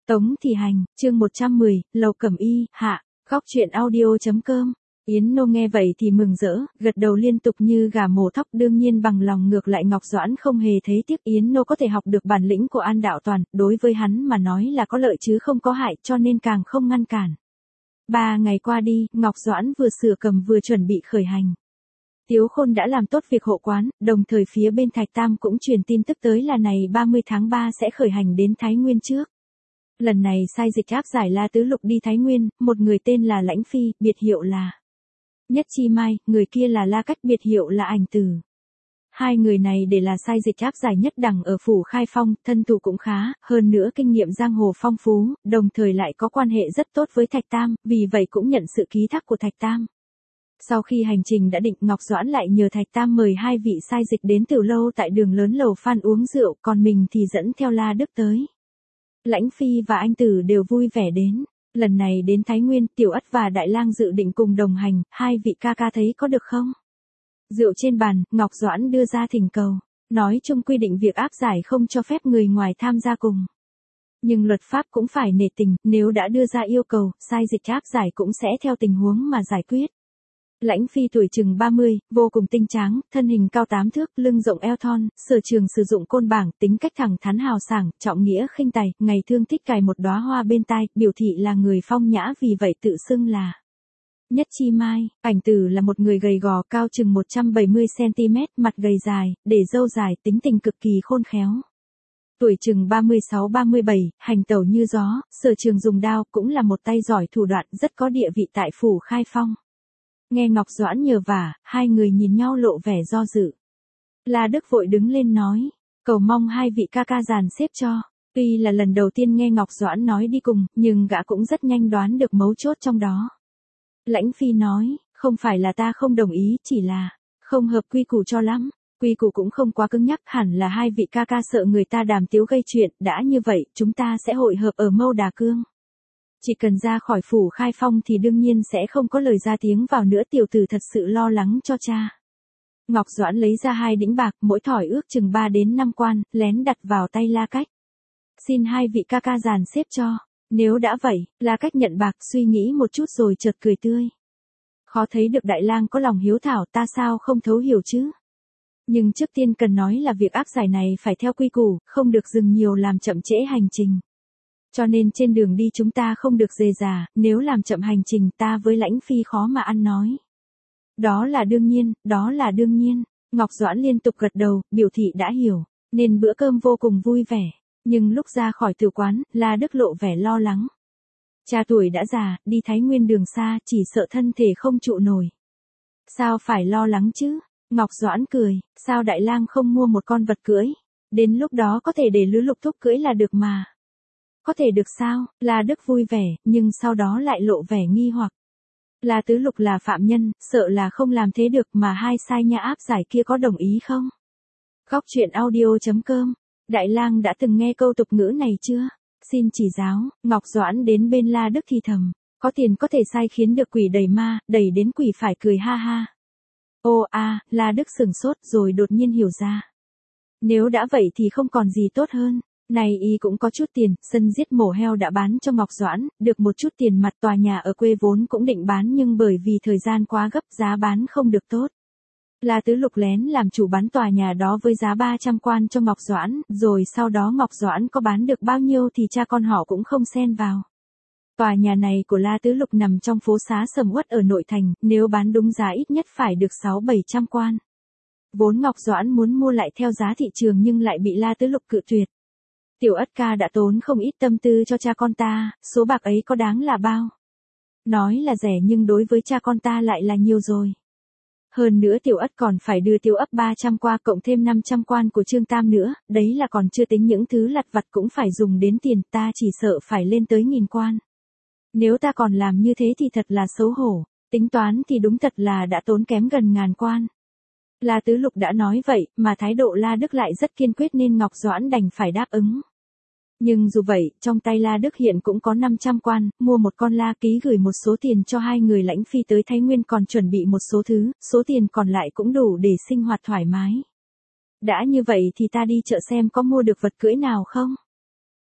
Tống Thị Hành, chương 110, Lầu Cẩm Y, hạ, góc truyện audio.com. Yến Nô nghe vậy thì mừng rỡ, gật đầu liên tục như gà mổ thóc, đương nhiên bằng lòng. Ngược lại Ngọc Doãn không hề thấy tiếc Yến Nô có thể học được bản lĩnh của An Đạo Toàn, đối với hắn mà nói là có lợi chứ không có hại, cho nên càng không ngăn cản. 3 ngày qua đi, Ngọc Doãn vừa sửa cầm vừa chuẩn bị khởi hành. Tiếu Khôn đã làm tốt việc hộ quán, đồng thời phía bên Thạch Tam cũng truyền tin tức tới là này 30 tháng 3 sẽ khởi hành đến Thái Nguyên trước. Lần này sai dịch áp giải La Tứ Lục đi Thái Nguyên, một người tên là Lãnh Phi, biệt hiệu là Nhất Chi Mai, người kia là La Cách, biệt hiệu là Ảnh Tử. Hai người này để là sai dịch áp giải nhất đẳng ở phủ Khai Phong, thân thủ cũng khá, hơn nữa kinh nghiệm giang hồ phong phú, đồng thời lại có quan hệ rất tốt với Thạch Tam, vì vậy cũng nhận sự ký thác của Thạch Tam. Sau khi hành trình đã định, Ngọc Doãn lại nhờ Thạch Tam mời hai vị sai dịch đến Tiểu Lâu tại đường lớn Lầu Phan uống rượu, còn mình thì dẫn theo La Đức tới. Lãnh Phi và Anh Tử đều vui vẻ đến. Lần này đến Thái Nguyên, Tiểu Ất và Đại Lang dự định cùng đồng hành, hai vị ca ca thấy có được không? Rượu trên bàn, Ngọc Doãn đưa ra thỉnh cầu. Nói chung quy định việc áp giải không cho phép người ngoài tham gia cùng. Nhưng luật pháp cũng phải nể tình, nếu đã đưa ra yêu cầu, sai dịch áp giải cũng sẽ theo tình huống mà giải quyết. Lãnh Phi tuổi chừng 30, vô cùng tinh tráng, thân hình cao 8 thước, lưng rộng eo thon, sở trường sử dụng côn bảng, tính cách thẳng thắn hào sảng, trọng nghĩa khinh tài, ngày thương thích cài một đóa hoa bên tai, biểu thị là người phong nhã, vì vậy tự xưng là Nhất Chi Mai. Ảnh Tử là một người gầy gò, cao chừng 170 cm, mặt gầy dài, để râu dài, tính tình cực kỳ khôn khéo. Tuổi chừng 36-37, hành tẩu như gió, sở trường dùng đao, cũng là một tay giỏi thủ đoạn, rất có địa vị tại phủ Khai Phong. Nghe Ngọc Doãn nhờ vả, hai người nhìn nhau lộ vẻ do dự. La Đức vội đứng lên nói, cầu mong hai vị ca ca dàn xếp cho. Tuy là lần đầu tiên nghe Ngọc Doãn nói đi cùng, nhưng gã cũng rất nhanh đoán được mấu chốt trong đó. Lãnh Phi nói, không phải là ta không đồng ý, chỉ là không hợp quy củ cho lắm. Quy củ cũng không quá cứng nhắc, hẳn là hai vị ca ca sợ người ta đàm tiếu gây chuyện, đã như vậy, chúng ta sẽ hội hợp ở Mâu Đà Cương. Chỉ cần ra khỏi phủ Khai Phong thì đương nhiên sẽ không có lời ra tiếng vào nữa. Tiểu tử thật sự lo lắng cho cha. Ngọc Doãn lấy ra 2 đĩnh bạc, mỗi thỏi ước chừng 3 đến 5 quan, lén đặt vào tay La Cách. Xin hai vị ca ca dàn xếp cho. Nếu đã vậy, La Cách nhận bạc, suy nghĩ một chút rồi chợt cười tươi. Khó thấy được Đại Lang có lòng hiếu thảo, ta sao không thấu hiểu chứ. Nhưng trước tiên cần nói là việc áp giải này phải theo quy củ, không được dừng nhiều làm chậm trễ hành trình. Cho nên trên đường đi chúng ta không được dề dà, nếu làm chậm hành trình ta với Lãnh Phi khó mà ăn nói. Đó là đương nhiên, đó là đương nhiên. Ngọc Doãn liên tục gật đầu, biểu thị đã hiểu, nên bữa cơm vô cùng vui vẻ. Nhưng lúc ra khỏi tử quán, La Đức lộ vẻ lo lắng. Cha tuổi đã già, đi Thái Nguyên đường xa, chỉ sợ thân thể không trụ nổi. Sao phải lo lắng chứ? Ngọc Doãn cười, sao Đại Lang không mua một con vật cưỡi? Đến lúc đó có thể để Lữ Lục Thúc cưỡi là được mà. Có thể được sao? La Đức vui vẻ, nhưng sau đó lại lộ vẻ nghi hoặc. La Tứ Lục là phạm nhân, sợ là không làm thế được, mà hai sai nha áp giải kia có đồng ý không? Góc truyện audio.com. Đại Lang đã từng nghe câu tục ngữ này chưa? Xin chỉ giáo. Ngọc Doãn đến bên La Đức thì thầm, có tiền có thể sai khiến được quỷ đẩy ma, đẩy đến quỷ phải cười ha ha. Ô a, La Đức sửng sốt rồi đột nhiên hiểu ra. Nếu đã vậy thì không còn gì tốt hơn. Này y cũng có chút tiền, sân giết mổ heo đã bán cho Ngọc Doãn, được một chút tiền mặt. Tòa nhà ở quê vốn cũng định bán nhưng bởi vì thời gian quá gấp giá bán không được tốt. La Tứ Lục lén làm chủ bán tòa nhà đó với giá 300 quan cho Ngọc Doãn, rồi sau đó Ngọc Doãn có bán được bao nhiêu thì cha con họ cũng không xen vào. Tòa nhà này của La Tứ Lục nằm trong phố xá sầm uất ở nội thành, nếu bán đúng giá ít nhất phải được 600-700 quan. Vốn Ngọc Doãn muốn mua lại theo giá thị trường nhưng lại bị La Tứ Lục cự tuyệt. Tiểu Ất ca đã tốn không ít tâm tư cho cha con ta, số bạc ấy có đáng là bao? Nói là rẻ nhưng đối với cha con ta lại là nhiều rồi. Hơn nữa Tiểu Ất còn phải đưa Tiểu Ấp 300 qua cộng thêm 500 quan của Trương Tam nữa, đấy là còn chưa tính những thứ lặt vặt cũng phải dùng đến tiền, ta chỉ sợ phải lên tới 1000 quan. Nếu ta còn làm như thế thì thật là xấu hổ, tính toán thì đúng thật là đã tốn kém gần 1000 quan. La Tứ Lục đã nói vậy, mà thái độ La Đức lại rất kiên quyết nên Ngọc Doãn đành phải đáp ứng. Nhưng dù vậy, trong tay La Đức hiện cũng có 500 quan, mua một con la ký gửi một số tiền cho hai người Lãnh Phi tới Thái Nguyên, còn chuẩn bị một số thứ, số tiền còn lại cũng đủ để sinh hoạt thoải mái. Đã như vậy thì ta đi chợ xem có mua được vật cưỡi nào không?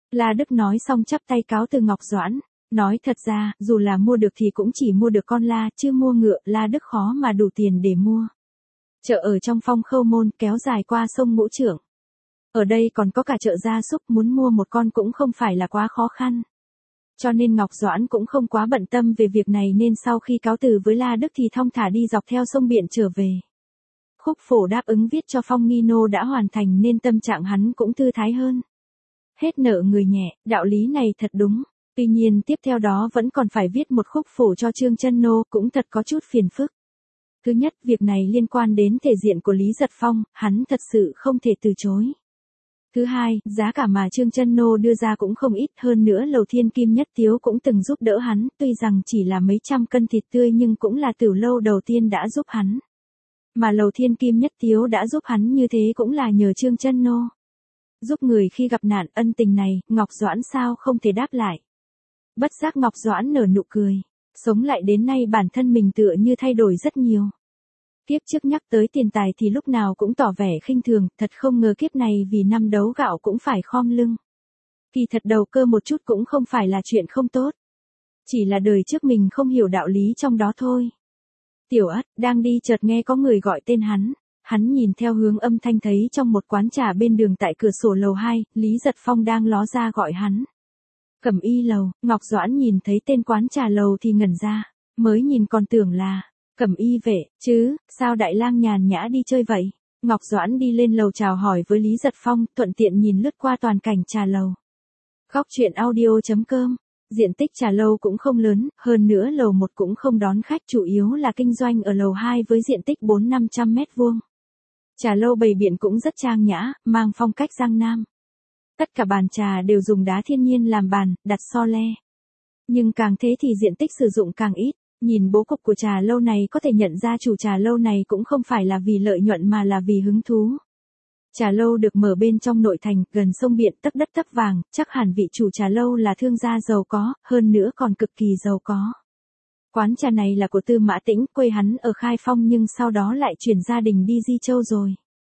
La Đức nói xong chắp tay cáo từ Ngọc Doãn. Nói thật ra, dù là mua được thì cũng chỉ mua được con la, chứ mua ngựa, La Đức khó mà đủ tiền để mua. Chợ ở trong Phong Khâu Môn kéo dài qua sông Ngũ Trượng. Ở đây còn có cả chợ gia súc, muốn mua một con cũng không phải là quá khó khăn. Cho nên Ngọc Doãn cũng không quá bận tâm về việc này, nên sau khi cáo từ với La Đức thì thong thả đi dọc theo sông Biện trở về. Khúc phổ đáp ứng viết cho Phong Nghi Nô đã hoàn thành nên tâm trạng hắn cũng thư thái hơn. Hết nợ người nhẹ, đạo lý này thật đúng. Tuy nhiên tiếp theo đó vẫn còn phải viết một khúc phổ cho Trương Chân Nô, cũng thật có chút phiền phức. Thứ nhất, việc này liên quan đến thể diện của Lý Giật Phong, hắn thật sự không thể từ chối. Thứ hai, giá cả mà Trương Chân Nô đưa ra cũng không ít, hơn nữa Lầu Thiên Kim Nhất Tiếu cũng từng giúp đỡ hắn, tuy rằng chỉ là mấy trăm cân thịt tươi nhưng cũng là Tử Lâu đầu tiên đã giúp hắn. Mà Lầu Thiên Kim Nhất Tiếu đã giúp hắn như thế cũng là nhờ Trương Chân Nô. Giúp người khi gặp nạn, ân tình này, Ngọc Doãn sao không thể đáp lại. Bất giác Ngọc Doãn nở nụ cười. Sống lại đến nay bản thân mình tựa như thay đổi rất nhiều. Kiếp trước nhắc tới tiền tài thì lúc nào cũng tỏ vẻ khinh thường, thật không ngờ kiếp này vì năm đấu gạo cũng phải khom lưng. Kỳ thật đầu cơ một chút cũng không phải là chuyện không tốt. Chỉ là đời trước mình không hiểu đạo lý trong đó thôi. Tiểu Ất đang đi chợt nghe có người gọi tên hắn. Hắn nhìn theo hướng âm thanh thấy trong một quán trà bên đường tại cửa sổ lầu 2, Lý Giật Phong đang ló ra gọi hắn. Cẩm Y lầu. Ngọc Doãn nhìn thấy tên quán trà lầu thì ngẩn ra, mới nhìn còn tưởng là Cẩm Y vệ, chứ, sao đại lang nhàn nhã đi chơi vậy? Ngọc Doãn đi lên lầu chào hỏi với Lý Giật Phong, thuận tiện nhìn lướt qua toàn cảnh trà lầu. Góc truyện audio.com. Diện tích trà lâu cũng không lớn, hơn nữa lầu 1 cũng không đón khách, chủ yếu là kinh doanh ở lầu 2 với diện tích 400-500 mét vuông. Trà lâu bày biện cũng rất trang nhã, mang phong cách Giang Nam. Tất cả bàn trà đều dùng đá thiên nhiên làm bàn, đặt so le. Nhưng càng thế thì diện tích sử dụng càng ít. Nhìn bố cục của trà lâu này có thể nhận ra chủ trà lâu này cũng không phải là vì lợi nhuận mà là vì hứng thú. Trà lâu được mở bên trong nội thành, gần sông Biện, tấc đất tấc vàng, chắc hẳn vị chủ trà lâu là thương gia giàu có, hơn nữa còn cực kỳ giàu có. Quán trà này là của Tư Mã Tĩnh, quê hắn ở Khai Phong nhưng sau đó lại chuyển gia đình đi Di Châu rồi.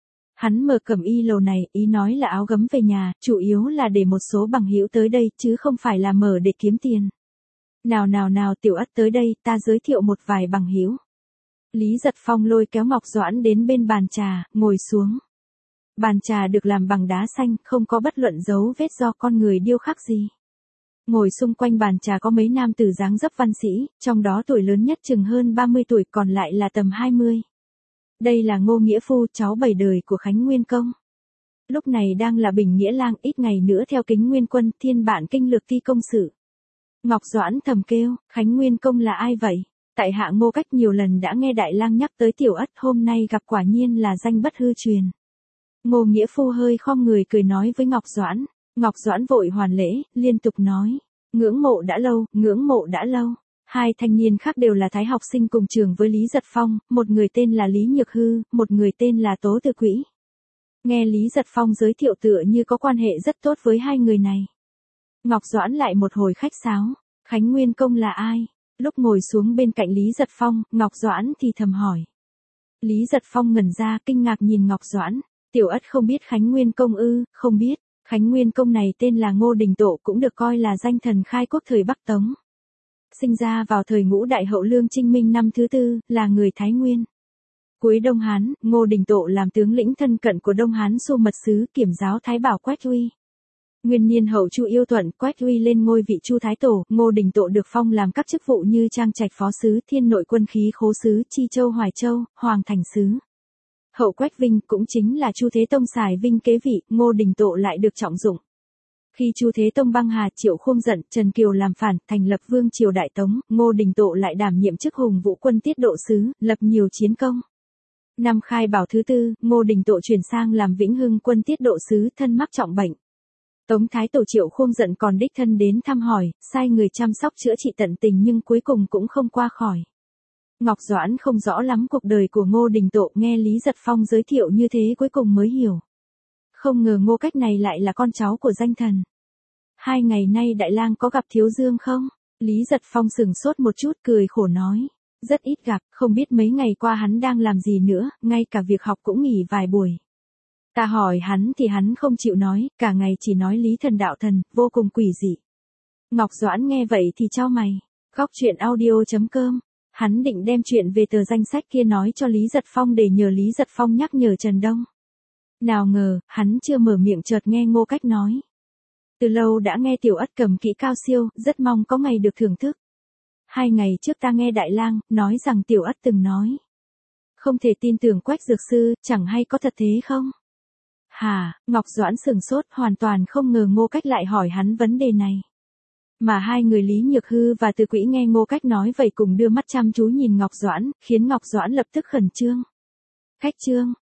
Hắn mở Cẩm Y lầu này, ý nói là áo gấm về nhà, chủ yếu là để một số bằng hữu tới đây, chứ không phải là mở để kiếm tiền. Nào Tiểu Ất tới đây, ta giới thiệu một vài bằng hữu. Lý Giật Phong lôi kéo Ngọc Doãn đến bên bàn trà, ngồi xuống. Bàn trà được làm bằng đá xanh, không có bất luận dấu vết do con người điêu khắc gì. Ngồi xung quanh bàn trà có mấy nam tử dáng dấp văn sĩ, trong đó tuổi lớn nhất chừng hơn 30 tuổi, còn lại là tầm 20. Đây là Ngô Nghĩa Phu, cháu 7 đời của Khánh Nguyên Công. Lúc này đang là Bình Nghĩa Lang, ít ngày nữa theo Kính Nguyên Quân, thiên bản kinh lược ti công sự. Ngọc Doãn thầm kêu, Khánh Nguyên Công là ai vậy? Tại hạ Ngô Cách nhiều lần đã nghe Đại Lang nhắc tới Tiểu Ất, hôm nay gặp quả nhiên là danh bất hư truyền. Ngô Nghĩa Phu hơi khom người cười nói với Ngọc Doãn. Ngọc Doãn vội hoàn lễ, liên tục nói, ngưỡng mộ đã lâu, ngưỡng mộ đã lâu. Hai thanh niên khác đều là thái học sinh cùng trường với Lý Giật Phong, một người tên là Lý Nhược Hư, một người tên là Tố Tư Quỹ. Nghe Lý Giật Phong giới thiệu tựa như có quan hệ rất tốt với hai người này. Ngọc Doãn lại một hồi khách sáo, Khánh Nguyên Công là ai? Lúc ngồi xuống bên cạnh Lý Giật Phong, Ngọc Doãn thì thầm hỏi. Lý Giật Phong ngẩn ra, kinh ngạc nhìn Ngọc Doãn. Tiểu Ất không biết Khánh Nguyên Công ư? Không biết. Khánh Nguyên Công này tên là Ngô Đình Tộ, cũng được coi là danh thần khai quốc thời Bắc Tống. Sinh ra vào thời Ngũ Đại Hậu Lương Trinh Minh năm thứ 4, là người Thái Nguyên. Cuối Đông Hán, Ngô Đình Tộ làm tướng lĩnh thân cận của Đông Hán Xu Mật Sứ, kiểm giáo Thái Bảo Quách Uy. Nguyên niên hậu Chu Yêu Thuận, Quách Uy lên ngôi vị Chu Thái Tổ, Ngô Đình Tộ được phong làm các chức vụ như Trang Trạch Phó Sứ, Thiên Nội Quân Khí Khố Sứ, Chi Châu Hoài Châu, Hoàng Thành Sứ. Hậu Quách Vinh cũng chính là Chu Thế Tông xài Vinh kế vị, Ngô Đình Tộ lại được trọng dụng. Khi Chu Thế Tông băng hà, Triệu Khuông giận, Trần Kiều làm phản, thành lập Vương triều Đại Tống, Ngô Đình Tộ lại đảm nhiệm chức Hùng Vũ Quân Tiết Độ Sứ, lập nhiều chiến công. Năm Khai Bảo thứ 4, Ngô Đình Tộ chuyển sang làm Vĩnh Hưng Quân Tiết Độ Sứ, thân mắc trọng bệnh. Tống Thái Tổ Triệu Khuông giận còn đích thân đến thăm hỏi, sai người chăm sóc chữa trị tận tình nhưng cuối cùng cũng không qua khỏi. Ngọc Doãn không rõ lắm cuộc đời của Ngô Đình Tộ, nghe Lý Giật Phong giới thiệu như thế cuối cùng mới hiểu. Không ngờ Ngô Cách này lại là con cháu của danh thần. 2 ngày nay Đại Lang có gặp Thiếu Dương không? Lý Giật Phong sừng sốt một chút, cười khổ nói. Rất ít gặp, không biết mấy ngày qua hắn đang làm gì nữa, ngay cả việc học cũng nghỉ vài buổi. Ta hỏi hắn thì hắn không chịu nói, cả ngày chỉ nói Lý Thần đạo thần, vô cùng quỷ dị. Ngọc Doãn nghe vậy thì chau mày. Góc truyện audio.com. Hắn định đem chuyện về tờ danh sách kia nói cho Lý Giật Phong để nhờ Lý Giật Phong nhắc nhở Trần Đông. Nào ngờ, hắn chưa mở miệng chợt nghe Ngô Cách nói. Từ lâu đã nghe Tiểu Ất cầm kỹ cao siêu, rất mong có ngày được thưởng thức. 2 ngày trước ta nghe Đại Lang nói rằng Tiểu Ất từng nói. Không thể tin tưởng Quách Dược Sư, chẳng hay có thật thế không? Hả, Ngọc Doãn sửng sốt, hoàn toàn không ngờ Ngô Cách lại hỏi hắn vấn đề này. Mà hai người Lý Nhược Hư và Từ Quỹ nghe Ngô Cách nói vậy cùng đưa mắt chăm chú nhìn Ngọc Doãn, khiến Ngọc Doãn lập tức khẩn trương. Cách trương,